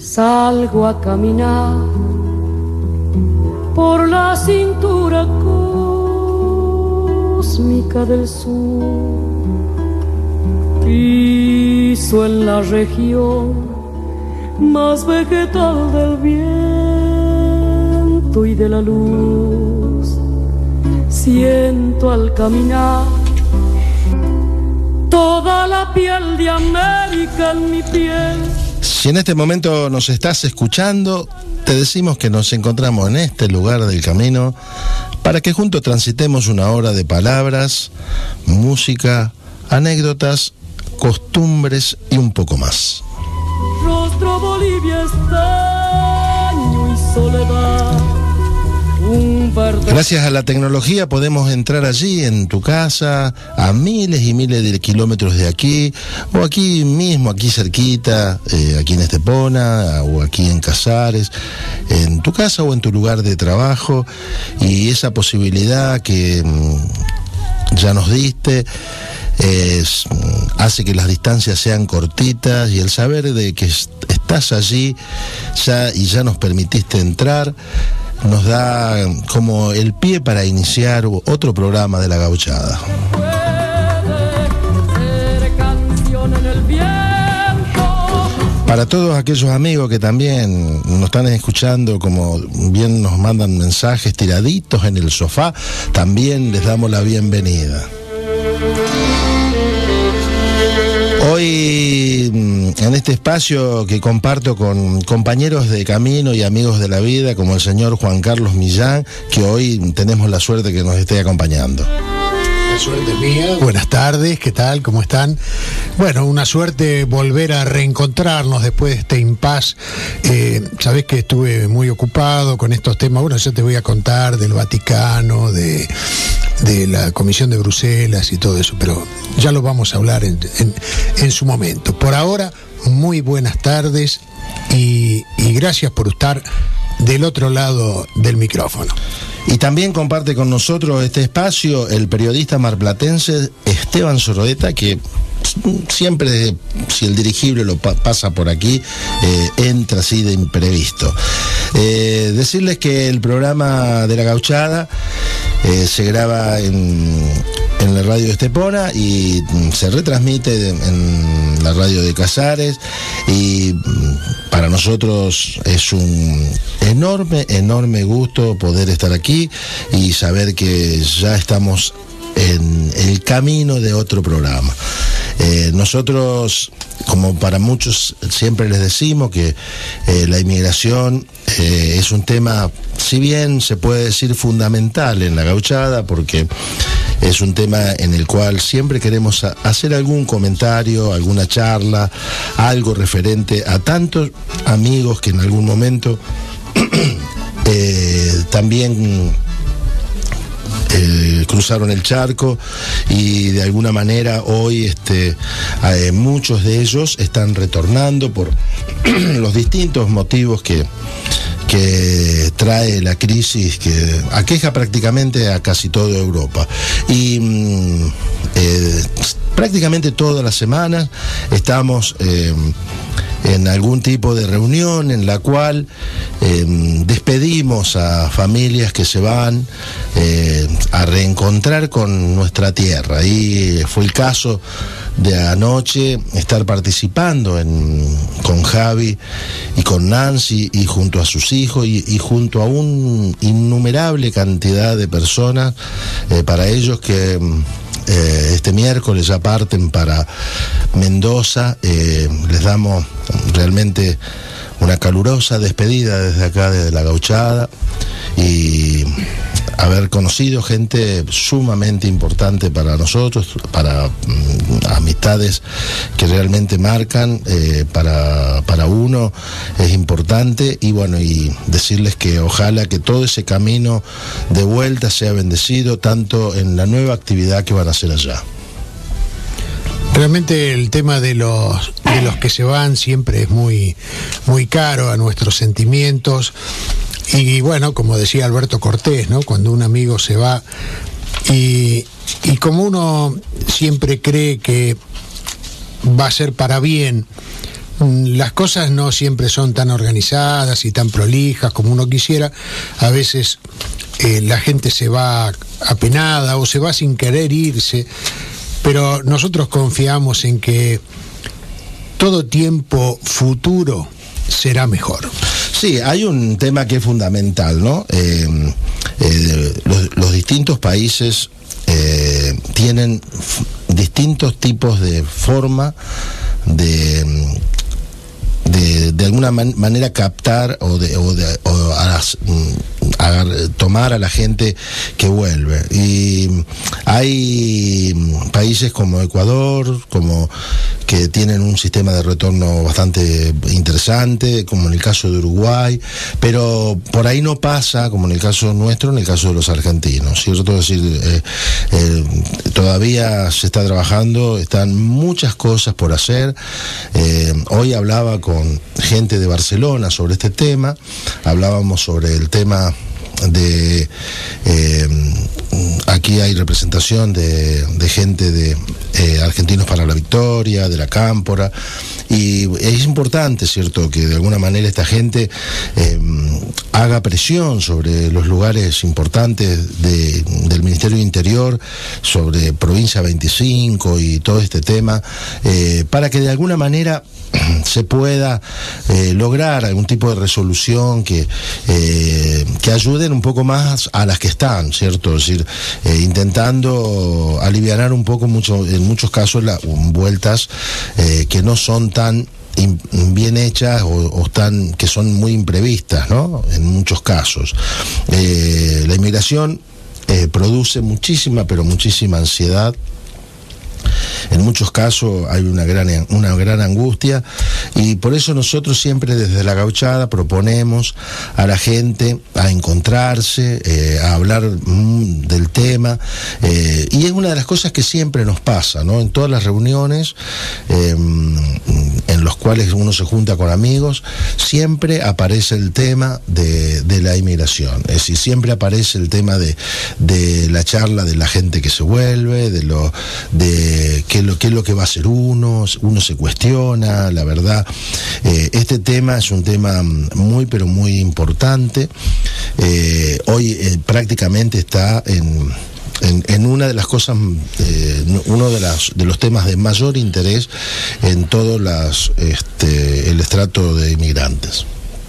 salgo a caminar por la cintura cósmica del sur. Piso en la región más vegetal del viento y de la luz. Siento al caminar toda la piel de América en mi piel. Si en este momento nos estás escuchando, te decimos que nos encontramos en este lugar del camino para que juntos transitemos una hora de palabras, música, anécdotas, costumbres y un poco más. Rostro Bolivia, estaño y soledad. Gracias a la tecnología podemos entrar allí en tu casa, a miles y miles de kilómetros de aquí, o aquí mismo, aquí cerquita, aquí en Estepona, o aquí en Casares, en tu casa o en tu lugar de trabajo, y esa posibilidad que ya nos diste hace que las distancias sean cortitas, y el saber de que estás allí ya nos permitiste entrar, nos da como el pie para iniciar otro programa de La Gauchada. Para todos aquellos amigos que también nos están escuchando, como bien nos mandan mensajes tiraditos en el sofá, también les damos la bienvenida. Hoy, en este espacio que comparto con compañeros de camino y amigos de la vida, como el señor Juan Carlos Millán, que hoy tenemos la suerte que nos esté acompañando. La suerte es mía. Buenas tardes, ¿qué tal? ¿Cómo están? Bueno, una suerte volver a reencontrarnos después de este impasse. Sabés que estuve muy ocupado con estos temas. Bueno, yo te voy a contar del Vaticano, de la Comisión de Bruselas y todo eso, pero ya lo vamos a hablar en su momento. Por ahora, muy buenas tardes y gracias por estar del otro lado del micrófono. Y también comparte con nosotros este espacio el periodista marplatense Esteban Soroeta, que siempre, si el dirigible lo pasa por aquí, entra así de imprevisto. Decirles que el programa de La Gauchada se graba en la radio de Estepona y se retransmite en la radio de Casares, y para nosotros es un enorme gusto poder estar aquí y saber que ya estamos en el camino de otro programa. Nosotros, como para muchos siempre les decimos que la inmigración es un tema, si bien se puede decir fundamental en La Gauchada, porque es un tema en el cual siempre queremos hacer algún comentario, alguna charla, algo referente a tantos amigos que en algún momento también cruzaron el charco, y de alguna manera hoy muchos de ellos están retornando por los distintos motivos que trae la crisis que aqueja prácticamente a casi toda Europa. Y prácticamente todas las semanas estamos en algún tipo de reunión en la cual despedimos a familias que se van a reencontrar con nuestra tierra. Y fue el caso de anoche estar participando con Javi y con Nancy y junto a sus hijos y junto a una innumerable cantidad de personas, para ellos que este miércoles ya parten para Mendoza. Les damos realmente una calurosa despedida desde acá, desde La Gauchada, y haber conocido gente sumamente importante para nosotros, para amistades que realmente marcan, para uno es importante. Y bueno, y decirles que ojalá que todo ese camino de vuelta sea bendecido, tanto en la nueva actividad que van a hacer allá. Realmente el tema de los que se van siempre es muy caro a nuestros sentimientos. Y bueno, como decía Alberto Cortés, ¿no? Cuando un amigo se va, y como uno siempre cree que va a ser para bien, las cosas no siempre son tan organizadas y tan prolijas como uno quisiera. A veces la gente se va apenada o se va sin querer irse, pero nosotros confiamos en que todo tiempo futuro será mejor. Sí, hay un tema que es fundamental, ¿no? Los distintos países tienen distintos tipos de forma de alguna manera captar o tomar a la gente que vuelve. Y hay países como Ecuador, que tienen un sistema de retorno bastante interesante, como en el caso de Uruguay, pero por ahí no pasa, como en el caso nuestro, en el caso de los argentinos, ¿cierto? Es decir, todavía se está trabajando, están muchas cosas por hacer. Hoy hablaba con gente de Barcelona sobre este tema, hablábamos sobre el tema de aquí hay representación de gente de Argentinos para la Victoria, de la Cámpora, y es importante, ¿cierto?, que de alguna manera esta gente haga presión sobre los lugares importantes del Ministerio de Interior, sobre Provincia 25 y todo este tema, para que de alguna manera se pueda lograr algún tipo de resolución que ayuden un poco más a las que están, ¿cierto? Es decir, intentando alivianar un poco en muchos casos las vueltas que no son tan bien hechas o que son muy imprevistas, ¿no? En muchos casos. La inmigración produce muchísima, pero muchísima ansiedad. En muchos casos hay una gran angustia, y por eso nosotros siempre desde La Gauchada proponemos a la gente a encontrarse, a hablar del tema, y es una de las cosas que siempre nos pasa, ¿no? En todas las reuniones en los cuales uno se junta con amigos, siempre aparece el tema de la inmigración. Es decir, siempre aparece el tema de la charla de la gente que se vuelve, de qué es lo que va a hacer uno se cuestiona, la verdad. Este tema es un tema muy, pero muy importante. Hoy prácticamente está en una de las cosas, uno de los temas de mayor interés en todo el estrato de inmigrantes.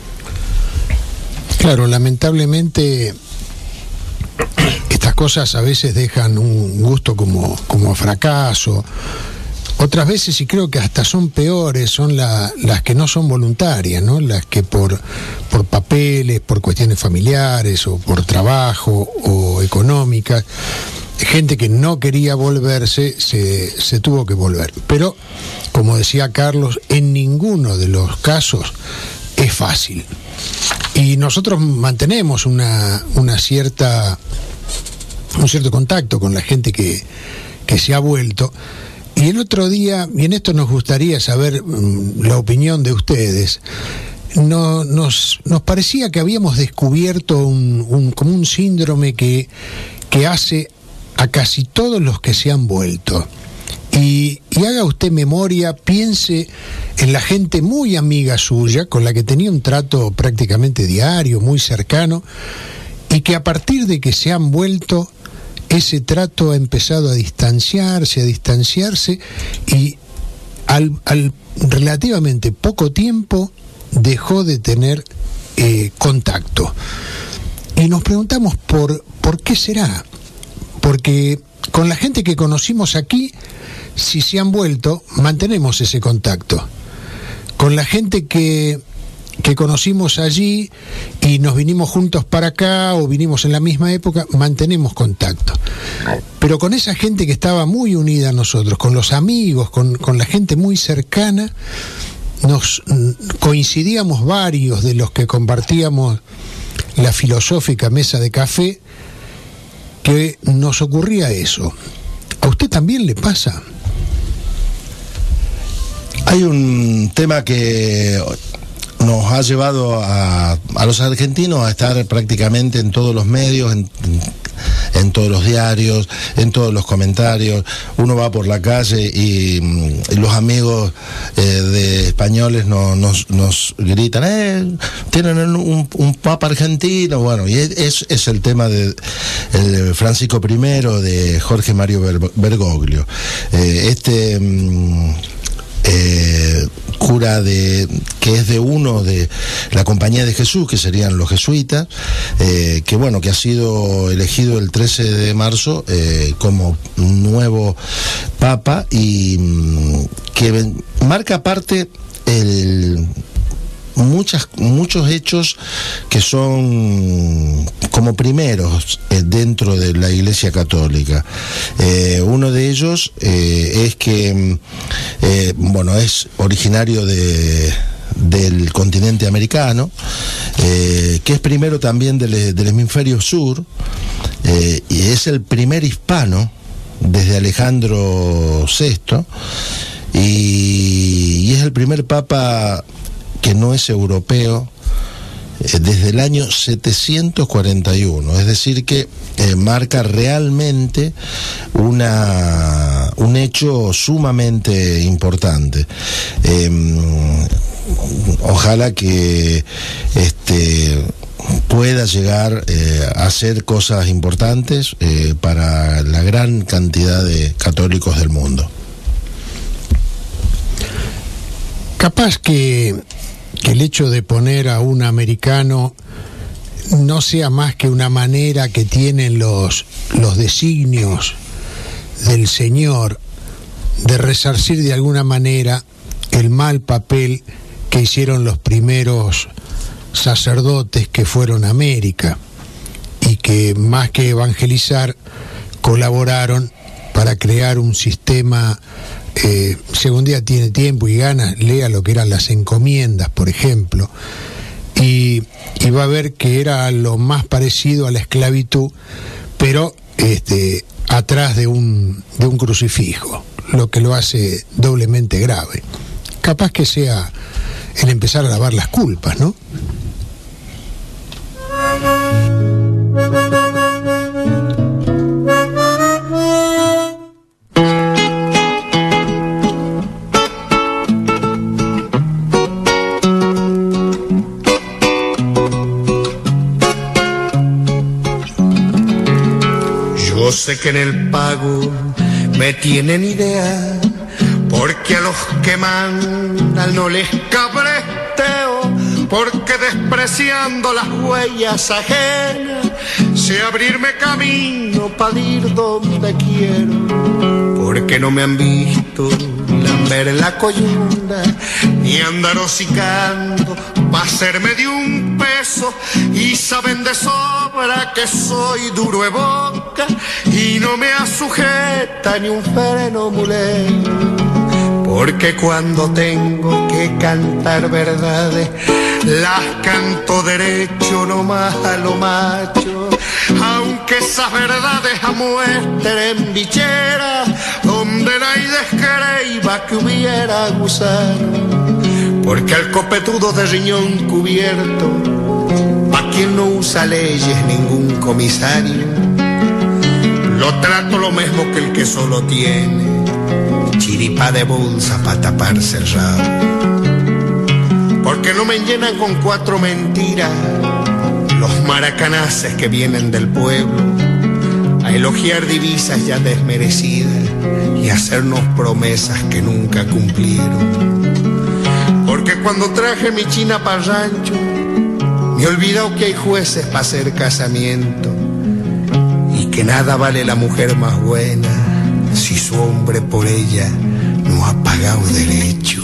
Claro, lamentablemente estas cosas a veces dejan un gusto como fracaso. Otras veces, y creo que hasta son peores, son las que no son voluntarias, ¿no? Las que por papeles, por cuestiones familiares o por trabajo o económicas, gente que no quería volverse se tuvo que volver. Pero, como decía Carlos, en ninguno de los casos es fácil. Y nosotros mantenemos un cierto contacto con la gente que se ha vuelto. Y el otro día, y en esto nos gustaría saber la opinión de ustedes, nos parecía que habíamos descubierto como un síndrome que hace a casi todos los que se han vuelto. Y haga usted memoria, piense en la gente muy amiga suya, con la que tenía un trato prácticamente diario, muy cercano, y que a partir de que se han vuelto, ese trato ha empezado a distanciarse, y al relativamente poco tiempo dejó de tener contacto. Y nos preguntamos por qué será. Porque con la gente que conocimos aquí, si se han vuelto, mantenemos ese contacto. Con la gente que conocimos allí y nos vinimos juntos para acá o vinimos en la misma época, mantenemos contacto. Pero con esa gente que estaba muy unida a nosotros, con los amigos, con la gente muy cercana, nos coincidíamos varios de los que compartíamos la filosófica mesa de café, que nos ocurría eso. ¿A usted también le pasa? Hay un tema que nos ha llevado a los argentinos a estar prácticamente en todos los medios, en en todos los diarios, en todos los comentarios. Uno va por la calle y los amigos de españoles nos gritan, tienen un papa argentino. Bueno, y es el tema de el Francisco I de Jorge Mario Bergoglio. Cura que es de uno de la Compañía de Jesús, que serían los jesuitas, que ha sido elegido el 13 de marzo como nuevo papa, y que marca parte muchos hechos que son como primeros dentro de la Iglesia Católica. Uno de ellos es que es originario del continente americano, que es primero también del hemisferio sur, y es el primer hispano desde Alejandro VI, y es el primer papa que no es europeo desde el año 741, es decir que marca realmente un hecho sumamente importante. Ojalá que pueda llegar a hacer cosas importantes para la gran cantidad de católicos del mundo. Capaz que el hecho de poner a un americano no sea más que una manera que tienen los designios del Señor de resarcir de alguna manera el mal papel que hicieron los primeros sacerdotes que fueron a América, y que más que evangelizar colaboraron para crear un sistema. Si algún día tiene tiempo y ganas, lea lo que eran las encomiendas, por ejemplo, y va a ver que era lo más parecido a la esclavitud, pero atrás de un crucifijo, lo que lo hace doblemente grave. Capaz que sea el empezar a lavar las culpas, ¿no? Yo sé que en el pago me tienen idea, porque a los que mandan no les cabresteo, porque despreciando las huellas ajenas sé abrirme camino para ir donde quiero, porque no me han visto lamber la coyunda ni andar hocicando pa' hacerme de un peso, y saben de sobra que soy duro de boca y no me asujeta ni un freno mulero, porque cuando tengo que cantar verdades las canto derecho, no más a lo macho, aunque esas verdades amuestren bichera donde nadie descreiba que hubiera gusano, porque al copetudo de riñón cubierto, pa' quien no usa leyes ningún comisario, lo trato lo mismo que el que solo tiene chiripa de bolsa pa' taparse el rabo, porque no me llenan con 4 mentiras los maracanaces que vienen del pueblo a elogiar divisas ya desmerecidas y hacernos promesas que nunca cumplieron. Porque cuando traje mi china para rancho, me he olvidado que hay jueces para hacer casamiento, y que nada vale la mujer más buena si su hombre por ella no ha pagado derecho.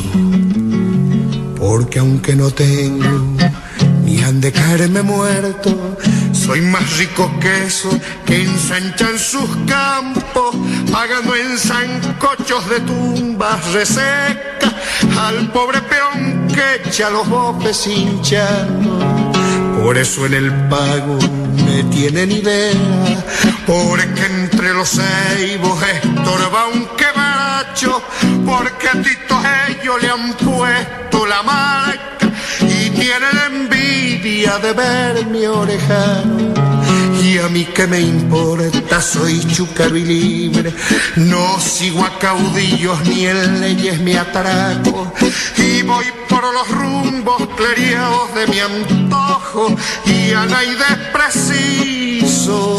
Porque aunque no tengo ni han de caerme muerto, soy más rico que esos que ensanchan sus campos, pagando en sancochos de tumbas resecas al pobre peón que echa los bofes hinchando. Por eso en el pago me tienen idea, porque entre los ceibos estorba un quebracho, porque a Tito ellos le han puesto la marca y tienen envidia de ver mi orejano, y a mí qué me importa, soy chúcaro y libre, no sigo a caudillos ni en leyes me atraco, y voy por los rumbos cleriados de mi antojo, y a nadie es preciso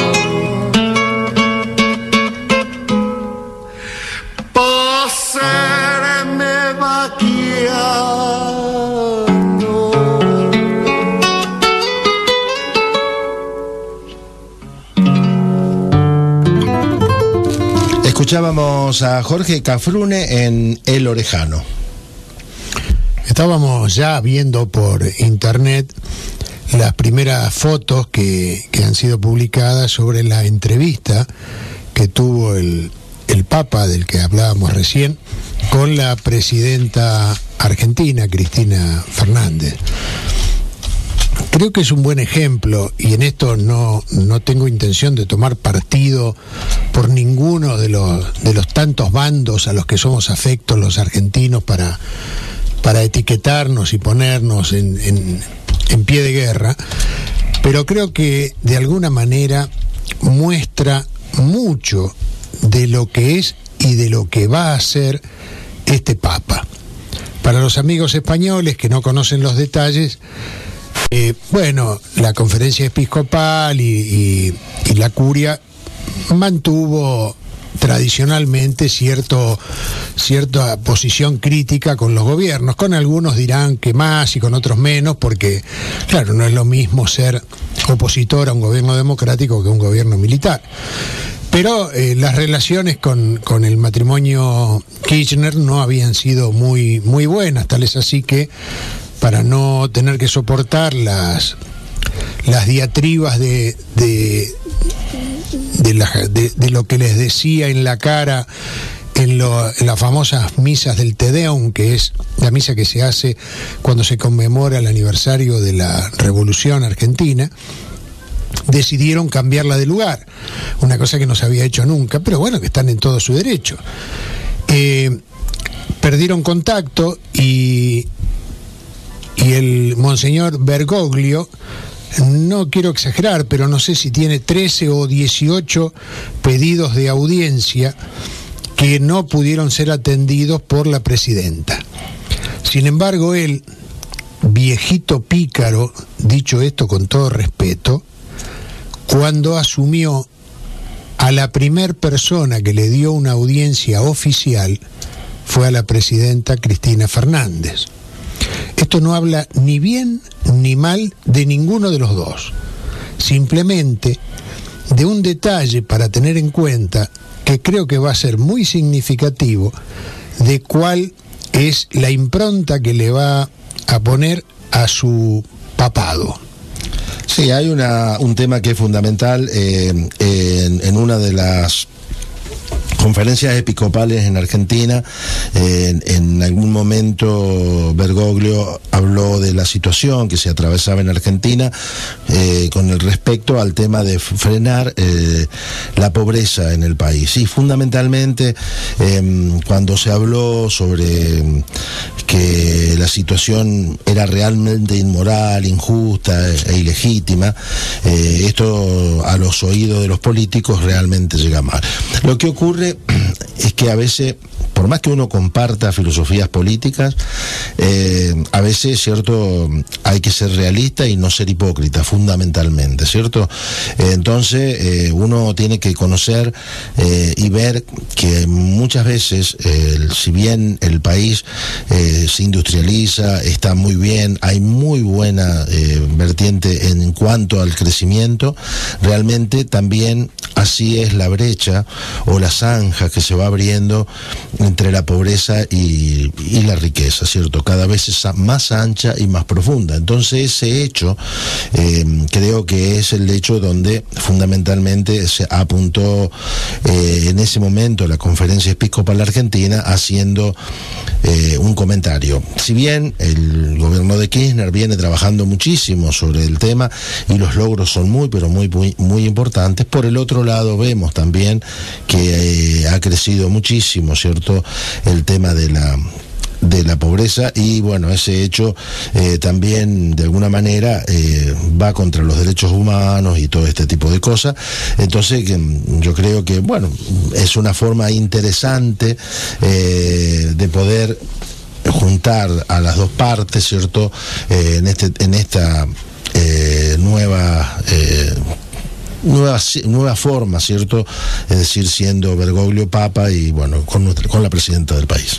pa' serme vaquiano. Escuchábamos a Jorge Cafrune en El Orejano. Estábamos ya viendo por internet las primeras fotos que han sido publicadas sobre la entrevista que tuvo el Papa, del que hablábamos recién, con la presidenta argentina, Cristina Fernández. Creo que es un buen ejemplo, y en esto no tengo intención de tomar partido por ninguno de los tantos bandos a los que somos afectos los argentinos para etiquetarnos y ponernos en pie de guerra, pero creo que de alguna manera muestra mucho de lo que es y de lo que va a ser este Papa. Para los amigos españoles que no conocen los detalles, la conferencia episcopal y la curia mantuvo tradicionalmente cierta posición crítica con los gobiernos, con algunos dirán que más y con otros menos, porque claro, no es lo mismo ser opositor a un gobierno democrático que a un gobierno militar. Pero las relaciones con el matrimonio Kirchner no habían sido muy buenas, tal es así que, para no tener que soportar las diatribas de lo que les decía en la cara en las famosas misas del Te Deum, que es la misa que se hace cuando se conmemora el aniversario de la Revolución Argentina, decidieron cambiarla de lugar, una cosa que no se había hecho nunca, pero bueno, que están en todo su derecho. Perdieron contacto y el monseñor Bergoglio, no quiero exagerar, pero no sé si tiene 13 o 18 pedidos de audiencia que no pudieron ser atendidos por la presidenta. Sin embargo, él, viejito pícaro, dicho esto con todo respeto, cuando asumió, a la primer persona que le dio una audiencia oficial fue a la presidenta Cristina Fernández. Esto no habla ni bien ni mal de ninguno de los dos, simplemente de un detalle para tener en cuenta que creo que va a ser muy significativo de cuál es la impronta que le va a poner a su papado. Sí, hay un tema que es fundamental en una de las conferencias episcopales en Argentina. En algún momento Bergoglio habló de la situación que se atravesaba en Argentina con el respecto al tema de frenar la pobreza en el país. Y fundamentalmente cuando se habló sobre que la situación era realmente inmoral, injusta e ilegítima, esto a los oídos de los políticos realmente llega mal. Lo que ocurre es que a veces, por más que uno comparta filosofías políticas, a veces, ¿cierto?, hay que ser realista y no ser hipócrita, fundamentalmente, ¿cierto? Entonces, uno tiene que conocer y ver que muchas veces, si bien el país se industrializa, está muy bien, hay muy buena vertiente en cuanto al crecimiento, realmente también así es la brecha o la zanja que se va abriendo entre la pobreza y la riqueza, ¿cierto? Cada vez es más ancha y más profunda. Entonces ese hecho creo que es el hecho donde fundamentalmente se apuntó en ese momento la Conferencia Episcopal Argentina haciendo un comentario. Si bien el gobierno de Kirchner viene trabajando muchísimo sobre el tema y los logros son muy importantes, por el otro lado vemos también que ha crecido muchísimo, ¿cierto?, el tema de de la pobreza, y bueno, ese hecho también de alguna manera va contra los derechos humanos y todo este tipo de cosas. Entonces yo creo que bueno, es una forma interesante de poder juntar a las dos partes, ¿cierto? En esta nueva forma, ¿cierto? Es decir, siendo Bergoglio Papa y bueno, con la presidenta del país.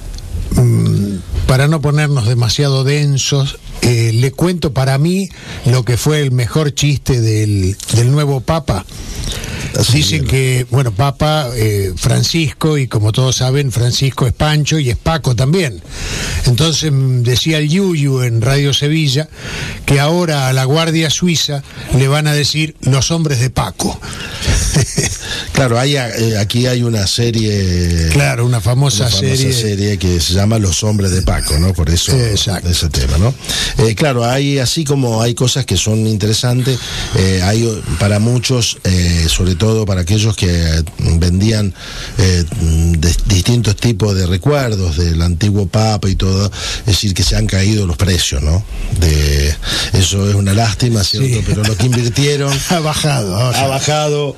Para no ponernos demasiado densos, le cuento para mí lo que fue el mejor chiste del nuevo Papa. Dicen que, bueno, Papa Francisco, y como todos saben, Francisco es Pancho y es Paco también. Entonces decía el Yuyu en Radio Sevilla que ahora a la Guardia Suiza le van a decir los hombres de Paco. Claro, aquí hay una serie. Claro, una famosa serie que se llama Los Hombres de Paco, ¿no? Por eso ese tema, ¿no? Claro, así como hay cosas que son interesantes, hay para muchos, sobre todo para aquellos que vendían distintos tipos de recuerdos del antiguo Papa y todo, es decir, que se han caído los precios, ¿no? Eso es una lástima, ¿cierto? Sí. Pero lo que invirtieron ha bajado.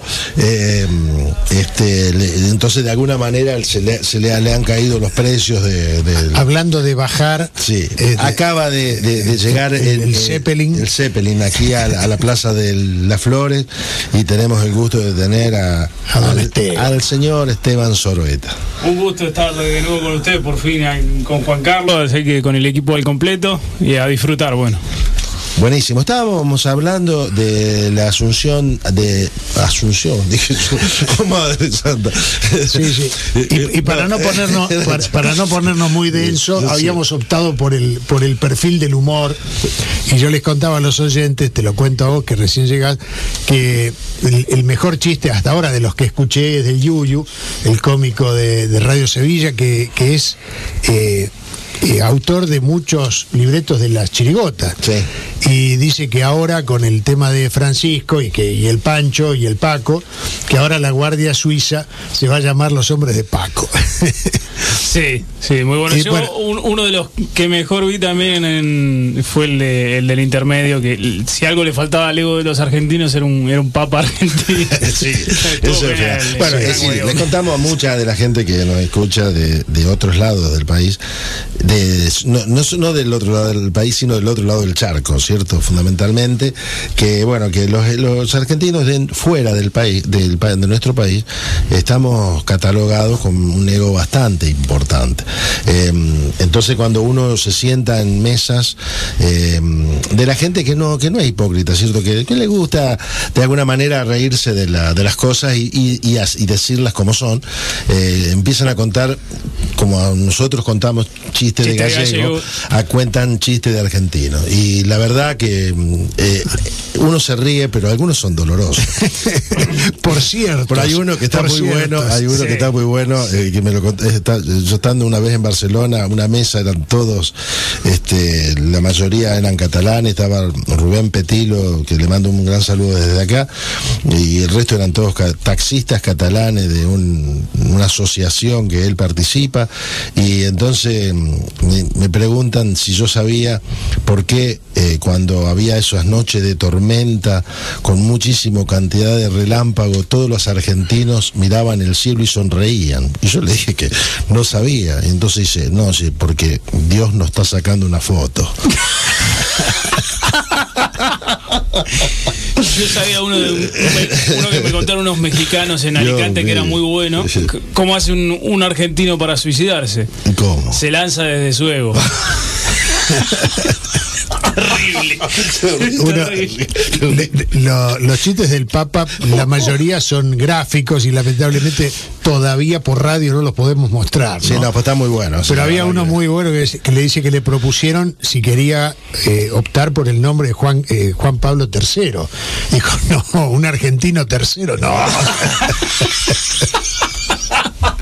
Entonces de alguna manera le han caído los precios hablando de bajar, sí, acaba de llegar el Zeppelin aquí a la Plaza de las Flores, y tenemos el gusto de tener al señor Esteban Soroeta. Un gusto estar de nuevo con usted, por fin con Juan Carlos, así que con el equipo al completo y a disfrutar, bueno. Buenísimo, estábamos hablando de la Asunción, dije yo, Madre Santa. Sí. Y para no ponernos muy densos, habíamos optado por el perfil del humor, y yo les contaba a los oyentes, te lo cuento a vos que recién llegás, que el mejor chiste hasta ahora de los que escuché es del Yuyu, el cómico de Radio Sevilla, que es autor de muchos libretos de las chirigotas. Sí. Y dice que ahora con el tema de Francisco y el Pancho y el Paco, que ahora la Guardia Suiza se va a llamar los hombres de Paco. Sí, muy bueno. Uno de los que mejor vi también fue el del intermedio, que si algo le faltaba al ego de los argentinos era un Papa argentino. Sí, eso es real. Bueno, les contamos a mucha de la gente que nos escucha de otros lados del país, no del otro lado del país, sino del otro lado del charco, ¿cierto? Fundamentalmente, que bueno, que los argentinos fuera del país, de nuestro país, estamos catalogados con un ego bastante importante. Entonces, cuando uno se sienta en mesas de la gente que no es hipócrita, ¿cierto? Que le gusta de alguna manera reírse de las cosas y decirlas como son, empiezan a contar, como nosotros contamos chistes de gallego, cuentan chistes de argentino. Y la verdad que uno se ríe, pero algunos son dolorosos. Por cierto. Pero hay uno que está muy bueno, que está muy bueno, que me lo conté. Yo estando una vez en Barcelona, una mesa, eran todos, la mayoría eran catalanes, estaba Rubén Petilo, que le mando un gran saludo desde acá, y el resto eran todos taxistas catalanes de una asociación que él participa, y entonces me preguntan si yo sabía por qué cuando había esas noches de tormenta con muchísima cantidad de relámpagos, todos los argentinos miraban el cielo y sonreían. Y yo le dije que no sabía. Y entonces dice, no, sí, porque Dios nos está sacando una foto. Yo sabía uno que me contaron unos mexicanos en Alicante, que era muy bueno. ¿Cómo hace un argentino para suicidarse? ¿Cómo? Se lanza desde su ego. Terrible. Los chistes del Papa, la mayoría son gráficos y lamentablemente todavía por radio no los podemos mostrar, ¿no? Sí, no, pues está muy bueno. Pero había uno muy bueno que le dice que le propusieron si quería optar por el nombre de Juan Pablo III. Dijo, no, un argentino tercero, no.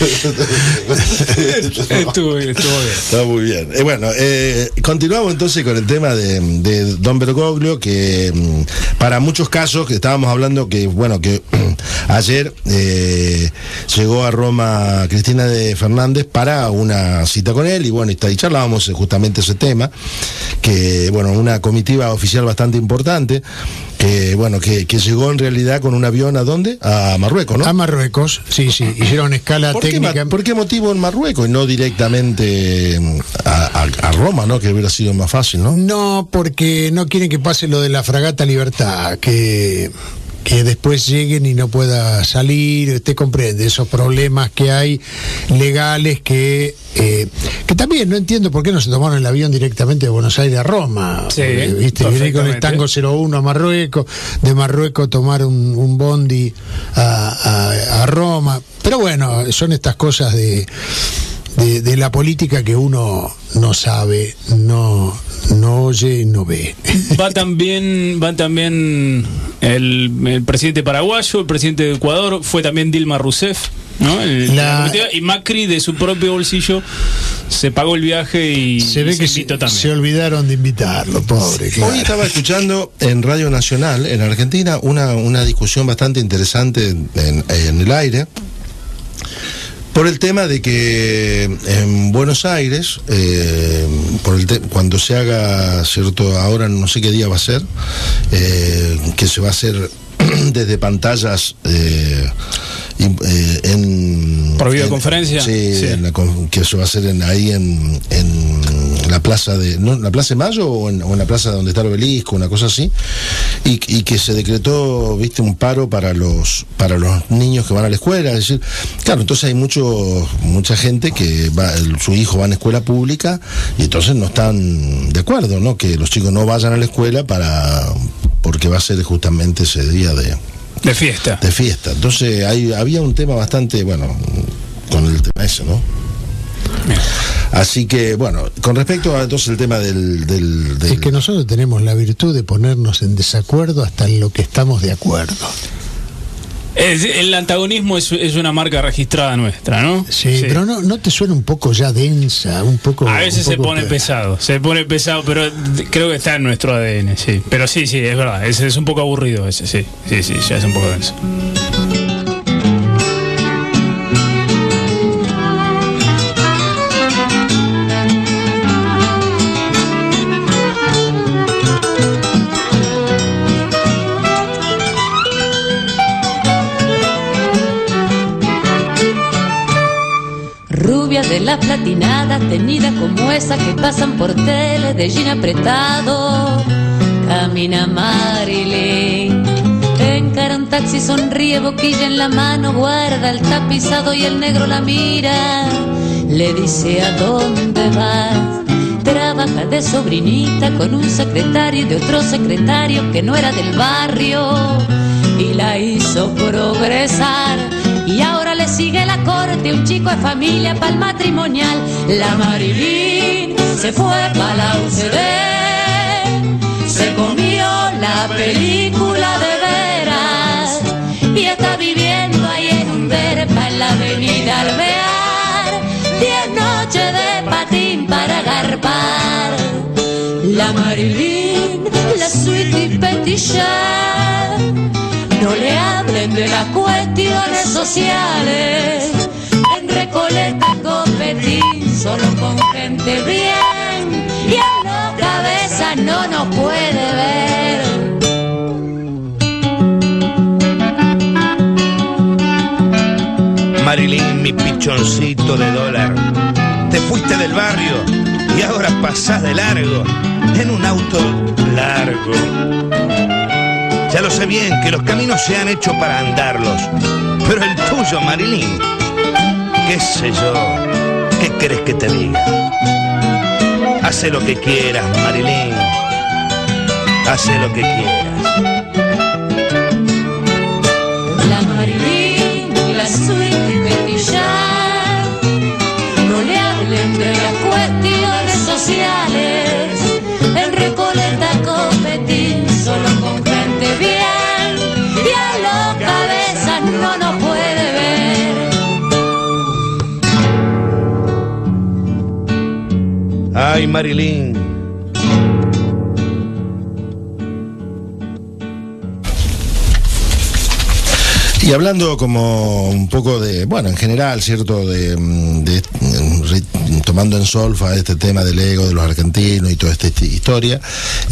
Estuvo bien. Está muy bien. Bueno, continuamos entonces con el tema de Don Bergoglio, que para muchos casos, que estábamos hablando que, bueno, que ayer llegó a Roma Cristina de Fernández para una cita con él, y bueno, y charlábamos justamente ese tema, que bueno, una comitiva oficial bastante importante, que bueno, que llegó en realidad con un avión ¿a dónde? A Marruecos, ¿no? A Marruecos, sí, hicieron escala técnica. ¿Por qué motivo en Marruecos y no directamente a Roma, ¿no? Que hubiera sido más fácil, ¿no? No, porque no quieren que pase lo de la fragata Libertad, que después lleguen y no pueda salir. Usted comprende esos problemas que hay legales que también no entiendo por qué no se tomaron el avión directamente de Buenos Aires a Roma. Sí, ¿viste? Viene con el Tango 01 a Marruecos, de Marruecos tomar un bondi a Roma. Pero bueno, son estas cosas de la política que uno no sabe, no oye, no ve. Van también el presidente paraguayo, el presidente de Ecuador, fue también Dilma Rousseff, ¿no? Y Macri de su propio bolsillo se pagó el viaje y se ve que invitó también. Se olvidaron de invitarlo, pobre. Claro. Hoy estaba escuchando en Radio Nacional, en Argentina, una discusión bastante interesante en el aire, por el tema de que en Buenos Aires, cuando se haga, cierto, ahora no sé qué día va a ser, que se va a hacer desde pantallas por videoconferencia, sí. Que se va a hacer ahí en la plaza la Plaza de Mayo o en la plaza donde está el Obelisco, una cosa así, y que se decretó, viste, un paro para los niños que van a la escuela. Es decir, claro, entonces hay mucha gente que su hijo va a escuela pública y entonces no están de acuerdo, ¿no? Que los chicos no vayan a la escuela porque va a ser justamente ese día de fiesta. Entonces había un tema bastante, bueno, con el tema ese, ¿no? Bien. Así que, bueno, con respecto a entonces el tema del... Es que nosotros tenemos la virtud de ponernos en desacuerdo hasta en lo que estamos de acuerdo. El antagonismo es una marca registrada nuestra, ¿no? Sí. Pero ¿no te suena un poco ya densa? Un poco. A veces se pone pesado, pero creo que está en nuestro ADN, sí. Pero sí, es verdad, es un poco aburrido ese, sí, ya es un poco denso. De las platinadas tenidas como esa que pasan por tele de jean apretado, camina Marilyn, encara un taxi, sonríe, boquilla en la mano, guarda el tapizado y el negro la mira, le dice: ¿a dónde vas? Trabaja de sobrinita con un secretario y de otro secretario que no era del barrio, y la hizo progresar. Y ahora le sigue la corte, un chico de familia pa'l matrimonial. La Marilyn se fue pa' la UCD, se comió la película de veras y está viviendo ahí en un verpa en la avenida Alvear. 10 noches de patín para garpar. La Marilyn, la Sweetie Petilla, no le hablen de las cuestiones sociales. En Recoleta, en Copetín, solo con gente bien. Y a los cabezas no nos puede ver. Marilyn, mi pichoncito de dólar, te fuiste del barrio y ahora pasás de largo en un auto largo. Ya lo sé bien que los caminos se han hecho para andarlos, pero el tuyo, Marilyn, qué sé yo, ¿qué querés que te diga? Hace lo que quieras, Marilyn, hace lo que quieras. La Marilyn y la Sweetie Petilla, no le hablen de las cuestiones sociales. En Recoleta, Copetín, solo con gente bien, y a los cabezas no nos puede ver. Ay, Marilyn. Y hablando como un poco de, bueno, en general, ¿cierto? Tomando en solfa este tema del ego de los argentinos y toda esta historia,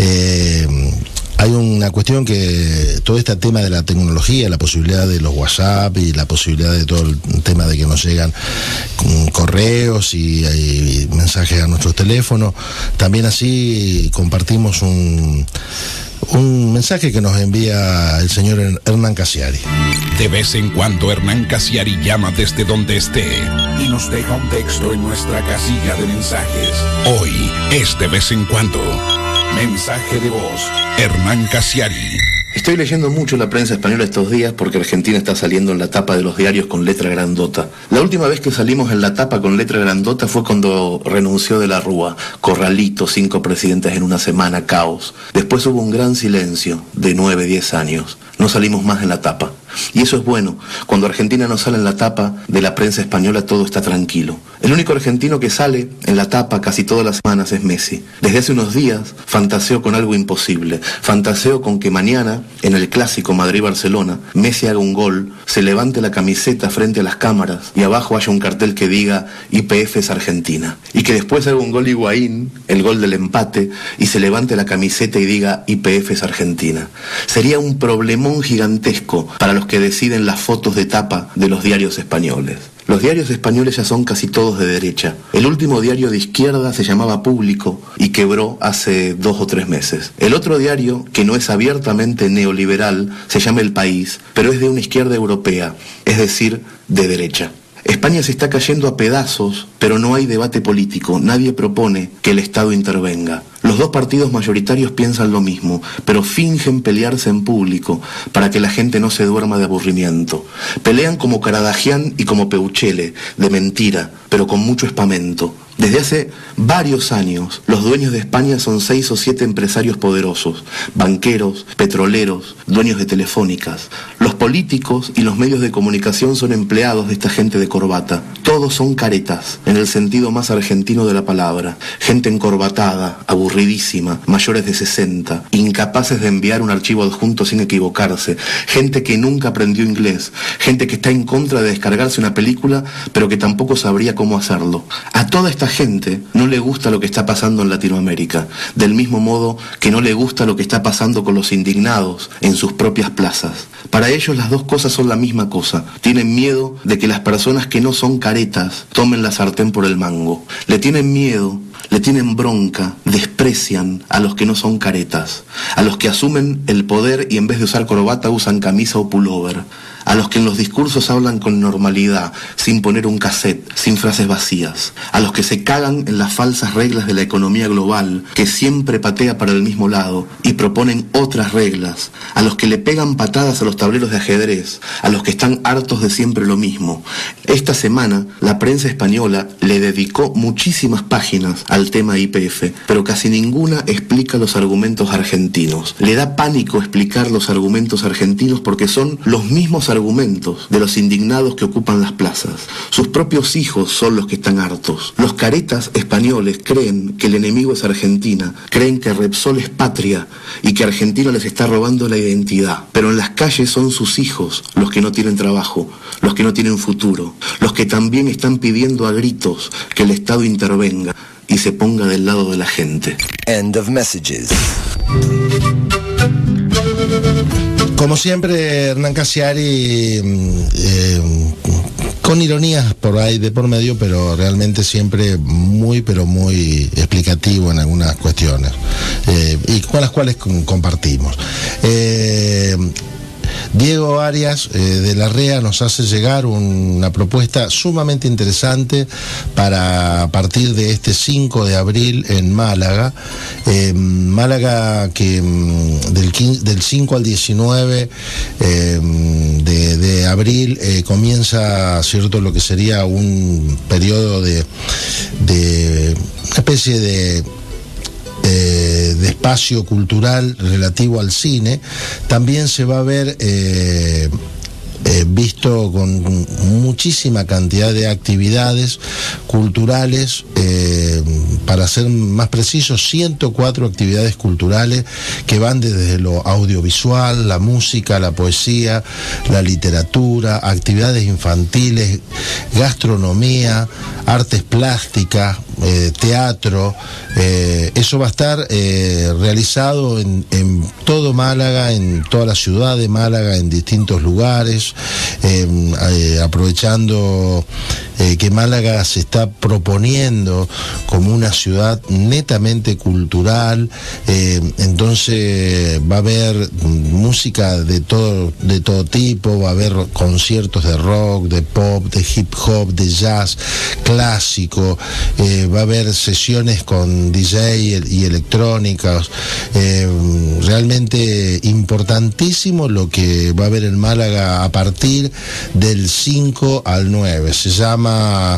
hay una cuestión que todo este tema de la tecnología, la posibilidad de los WhatsApp y la posibilidad de todo el tema de que nos llegan correos y mensajes a nuestros teléfonos, también así compartimos un mensaje que nos envía el señor Hernán Casiari. De vez en cuando Hernán Casiari llama desde donde esté y nos deja un texto en nuestra casilla de mensajes. Hoy es de vez en cuando. Mensaje de voz, Hernán Casiari. Estoy leyendo mucho la prensa española estos días porque Argentina está saliendo en la tapa de los diarios con letra grandota. La última vez que salimos en la tapa con letra grandota fue cuando renunció de la Rúa. Corralito, 5 presidentes en una semana, caos. Después hubo un gran silencio de 9, 10 años. No salimos más en la tapa. Y eso es bueno. Cuando Argentina no sale en la tapa de la prensa española, todo está tranquilo. El único argentino que sale en la tapa casi todas las semanas es Messi. Desde hace unos días fantaseó con algo imposible. Fantaseó con que mañana, en el clásico Madrid-Barcelona, Messi haga un gol, se levante la camiseta frente a las cámaras y abajo haya un cartel que diga YPF es Argentina. Y que después haga un gol Higuaín, el gol del empate, y se levante la camiseta y diga YPF es Argentina. Sería un problemón gigantesco para los que deciden las fotos de tapa de los diarios españoles. Los diarios españoles ya son casi todos de derecha. El último diario de izquierda se llamaba Público y quebró hace 2 o 3 meses. El otro diario, que no es abiertamente neoliberal, se llama El País, pero es de una izquierda europea, es decir, de derecha. España se está cayendo a pedazos, pero no hay debate político. Nadie propone que el Estado intervenga. Los dos partidos mayoritarios piensan lo mismo, pero fingen pelearse en público para que la gente no se duerma de aburrimiento. Pelean como Caradagian y como Peuchele, de mentira, pero con mucho espamento. Desde hace varios años, los dueños de España son 6 o 7 empresarios poderosos, banqueros, petroleros, dueños de telefónicas. Los políticos y los medios de comunicación son empleados de esta gente de corbata. Todos son caretas, en el sentido más argentino de la palabra. Gente encorbatada, aburridísima, mayores de 60, incapaces de enviar un archivo adjunto sin equivocarse. Gente que nunca aprendió inglés. Gente que está en contra de descargarse una película, pero que tampoco sabría cómo hacerlo. A toda esta gente no le gusta lo que está pasando en Latinoamérica, del mismo modo que no le gusta lo que está pasando con los indignados en sus propias plazas. Para ellos las dos cosas son la misma cosa. Tienen miedo de que las personas que no son caretas tomen la sartén por el mango. Le tienen miedo, le tienen bronca, desprecian a los que no son caretas, a los que asumen el poder y en vez de usar corbata usan camisa o pullover, a los que en los discursos hablan con normalidad, sin poner un cassette, sin frases vacías, a los que se cagan en las falsas reglas de la economía global, que siempre patea para el mismo lado y proponen otras reglas, a los que le pegan patadas a los tableros de ajedrez, a los que están hartos de siempre lo mismo. Esta semana la prensa española le dedicó muchísimas páginas al tema YPF, pero casi ninguna explica los argumentos argentinos. Le da pánico explicar los argumentos argentinos porque son los mismos argumentos de los indignados que ocupan las plazas. Sus propios hijos son los que están hartos. Los caretas españoles creen que el enemigo es Argentina, creen que Repsol es patria y que Argentina les está robando la identidad. Pero en las calles son sus hijos los que no tienen trabajo, los que no tienen futuro, los que también están pidiendo a gritos que el Estado intervenga y se ponga del lado de la gente. End of messages. Como siempre, Hernán Casiari, con ironías por ahí de por medio, pero realmente siempre muy, pero muy explicativo en algunas cuestiones, y con las cuales compartimos. Diego Arias de la REA nos hace llegar una propuesta sumamente interesante para a partir de este 5 de abril en Málaga. Málaga que del 5 al 19 de abril comienza, ¿cierto?, lo que sería un periodo de una especie de espacio cultural relativo al cine. También se va a ver visto con muchísima cantidad de actividades culturales, para ser más precisos, 104 actividades culturales que van desde lo audiovisual, la música, la poesía, la literatura, actividades infantiles, gastronomía, artes plásticas, teatro. Eso va a estar realizado en todo Málaga, en toda la ciudad de Málaga, en distintos lugares, aprovechando que Málaga se está proponiendo como una ciudad netamente cultural. Entonces va a haber música de todo tipo, va a haber conciertos de rock, de pop, de hip hop, de jazz clásico, va a haber sesiones con DJ y electrónicas. Realmente importantísimo lo que va a haber en Málaga a partir del 5 al 9. Se llama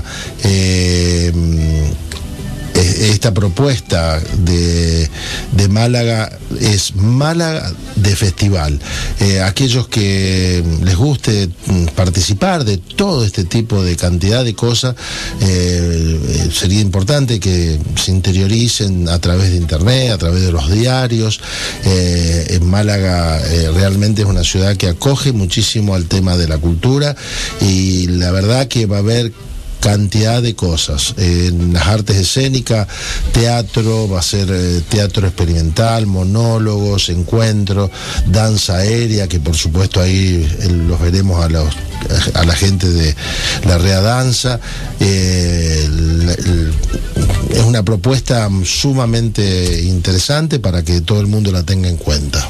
esta propuesta de Málaga es Málaga de Festival. Aquellos que les guste participar de todo este tipo de cantidad de cosas, sería importante que se interioricen a través de internet, a través de los diarios. En Málaga realmente es una ciudad que acoge muchísimo al tema de la cultura, y la verdad que va a haber cantidad de cosas en las artes escénicas, teatro, va a ser teatro experimental, monólogos, encuentros, danza aérea, que por supuesto ahí los veremos a la gente de la Rea Danza. Es una propuesta sumamente interesante para que todo el mundo la tenga en cuenta.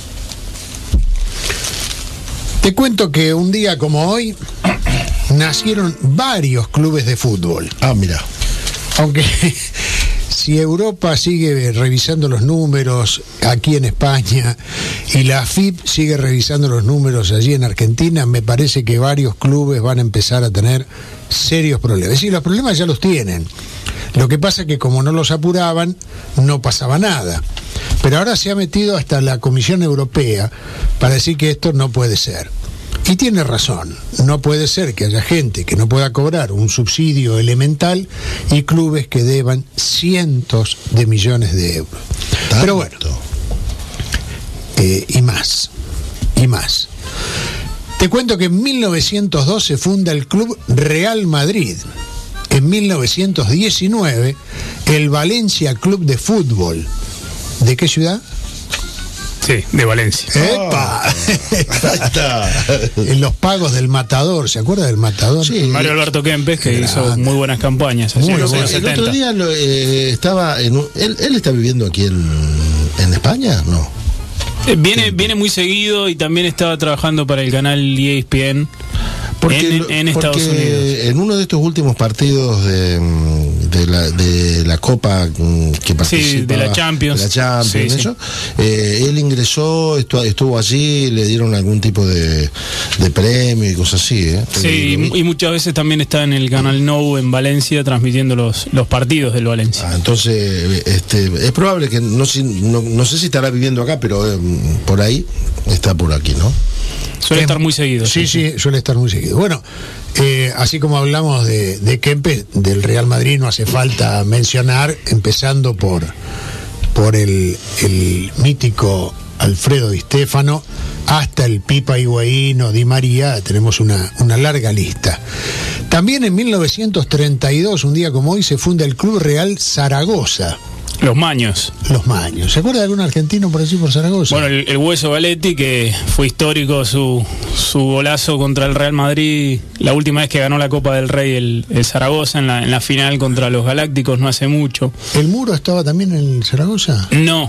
Te cuento que un día como hoy nacieron varios clubes de fútbol. Ah, mira. Aunque si Europa sigue revisando los números aquí en España y la AFIP sigue revisando los números allí en Argentina, me parece que varios clubes van a empezar a tener serios problemas. Y los problemas ya los tienen. Lo que pasa es que como no los apuraban, no pasaba nada. Pero ahora se ha metido hasta la Comisión Europea para decir que esto no puede ser. Y tiene razón, no puede ser que haya gente que no pueda cobrar un subsidio elemental y clubes que deban cientos de millones de euros. ¿Tanto? Pero bueno, y más. Te cuento que en 1902 se funda el Club Real Madrid. En 1919, el Valencia Club de Fútbol. ¿De qué ciudad? Sí, de Valencia. ¡Epa! En los pagos del Matador, ¿se acuerda del Matador? Sí, Mario Alberto Kempes, que hizo muy buenas campañas. El otro día estaba él está viviendo aquí en España, ¿no? Viene muy seguido y también estaba trabajando para el canal ESPN en Estados Unidos. En uno de estos últimos partidos de la Copa que participa, de la Champions, eso, él ingresó, estuvo allí, le dieron algún tipo de premio y cosas así. Sí, y muchas veces también está en el canal Nou en Valencia transmitiendo los partidos del Valencia. Entonces es probable que no sé si estará viviendo acá, pero por ahí está por aquí, ¿no? Suele estar muy seguido. Sí, suele estar muy seguido. Bueno, así como hablamos de Kempes, del Real Madrid, no hace falta mencionar, empezando por el mítico Alfredo Di Stéfano, hasta el Pipa Higuaín o Di María, tenemos una larga lista. También en 1932, un día como hoy, se funda el Club Real Zaragoza. Los Maños. ¿Se acuerda de algún argentino por allí, por Zaragoza? Bueno, el Hueso Galetti, que fue histórico su golazo contra el Real Madrid, la última vez que ganó la Copa del Rey el Zaragoza en la final contra los Galácticos, no hace mucho. ¿El Muro estaba también en Zaragoza? No.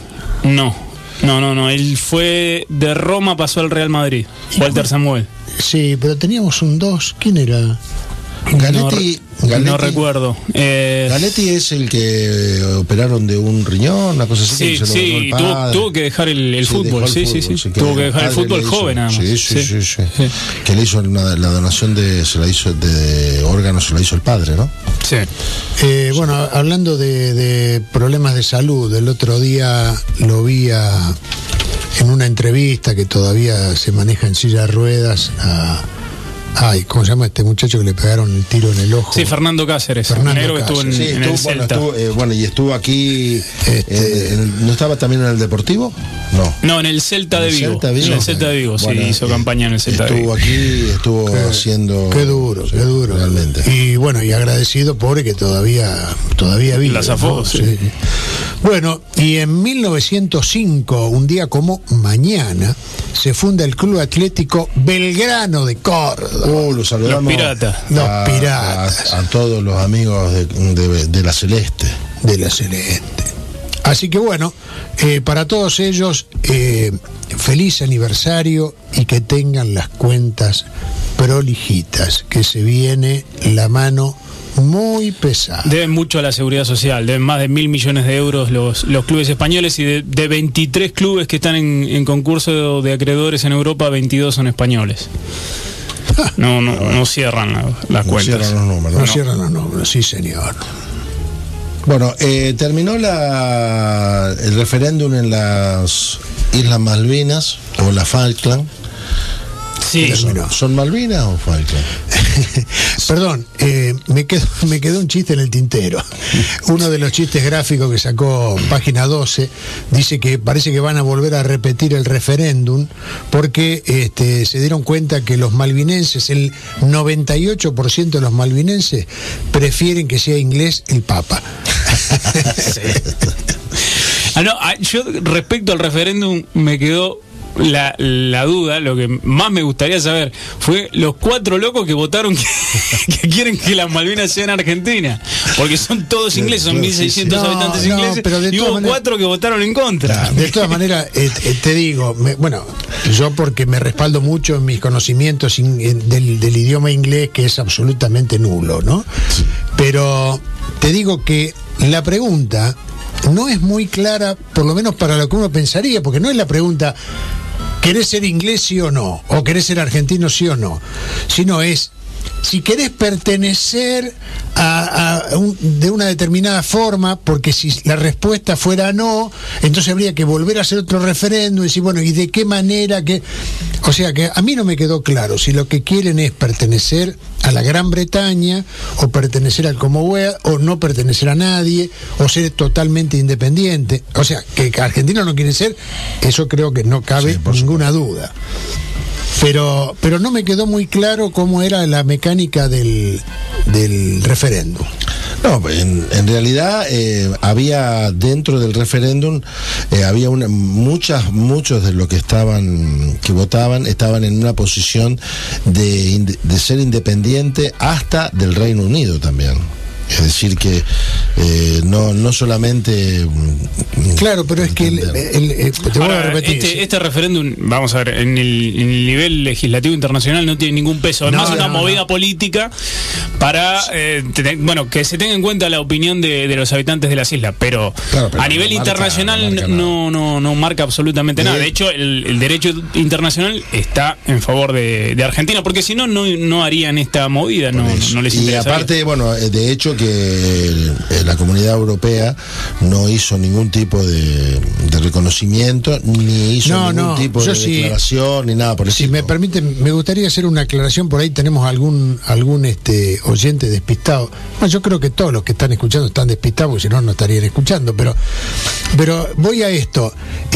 Él fue de Roma, pasó al Real Madrid. Walter Samuel. Sí, pero teníamos un 2. ¿Quién era? Galetti, no recuerdo. Galetti es el que operaron de un riñón, una cosa así. Sí, tuvo que dejar el fútbol. Sí. Tuvo que dejar el fútbol joven, además. Sí. Que le hizo la donación de órganos, se la hizo el padre, ¿no? Sí. Bueno, hablando de problemas de salud, el otro día lo vi en una entrevista que todavía se maneja en silla de ruedas Ay, ¿cómo se llama este muchacho que le pegaron el tiro en el ojo? Sí, Fernando Cáceres. Fernando que estuvo Cáceres. en el Celta. Y estuvo aquí. ¿No estaba también en el Deportivo? No, en el Celta de Vigo. En el Celta de Vigo, sí, hizo campaña en el Celta de Vigo. Estuvo haciendo. Qué duro, qué duro. Realmente. Y bueno, y agradecido, pobre, que todavía vive. La zafó, ¿no? sí. Bueno, y en 1905, un día como mañana, se funda el Club Atlético Belgrano de Córdoba. Los saludamos. Los Piratas. Los Piratas. A todos los amigos de la Celeste. De la Celeste. Así que bueno, para todos ellos, feliz aniversario y que tengan las cuentas prolijitas, que se viene la mano muy pesada. Deben mucho a la seguridad social, deben más de 1.000 millones de euros los clubes españoles, y de 23 clubes que están en concurso de acreedores en Europa, 22 son españoles. No cierran las cuentas. Cierran los números. No cierran los números, sí señor. Bueno, terminó el referéndum en las Islas Malvinas o la Falkland. Sí. ¿Son Malvinas o Falkland? Perdón, me quedó un chiste en el tintero. Uno de los chistes gráficos que sacó Página 12 dice que parece que van a volver a repetir el referéndum porque se dieron cuenta que los malvinenses, el 98% de los malvinenses prefieren que sea inglés el Papa. Sí. Yo respecto al referéndum me quedó la duda. Lo que más me gustaría saber fue los 4 locos que votaron que quieren que las Malvinas sean Argentina, porque son todos ingleses, son 1.600 habitantes ingleses, y hubo 4 que votaron en contra. De todas maneras, te digo, yo porque me respaldo mucho en mis conocimientos del idioma inglés, que es absolutamente nulo, ¿no? Sí. Pero te digo que la pregunta no es muy clara, por lo menos para lo que uno pensaría, porque no es la pregunta ¿querés ser inglés sí o no? ¿O querés ser argentino sí o no? Sino es si querés pertenecer de una determinada forma, porque si la respuesta fuera no, entonces habría que volver a hacer otro referéndum y decir, bueno, ¿y de qué manera? O sea que a mí no me quedó claro si lo que quieren es pertenecer a la Gran Bretaña, o pertenecer al Commonwealth, o no pertenecer a nadie, o ser totalmente independiente. O sea, que argentino no quiere ser, eso creo que no cabe ninguna duda. Pero no me quedó muy claro cómo era la mecánica del referéndum. No, en realidad había dentro del referéndum había muchos de los que votaban estaban en una posición de ser independiente hasta del Reino Unido también. Es decir que no solamente. Claro, pero es que te voy a repetir. Este referéndum, vamos a ver, en el nivel legislativo internacional no tiene ningún peso. Además, es una movida política para que se tenga en cuenta la opinión de los habitantes de las islas, pero a nivel internacional no marca absolutamente nada. De hecho, el derecho internacional está en favor de Argentina, porque si no harían esta movida, no les interesa. Y aparte, de hecho, que la Comunidad Europea no hizo ningún tipo de reconocimiento, ni hizo ningún tipo de declaración, ni nada por eso. Si me permite, me gustaría hacer una aclaración. Por ahí tenemos algún oyente despistado. Bueno, yo creo que todos los que están escuchando están despistados, porque si no estarían escuchando, pero voy a esto.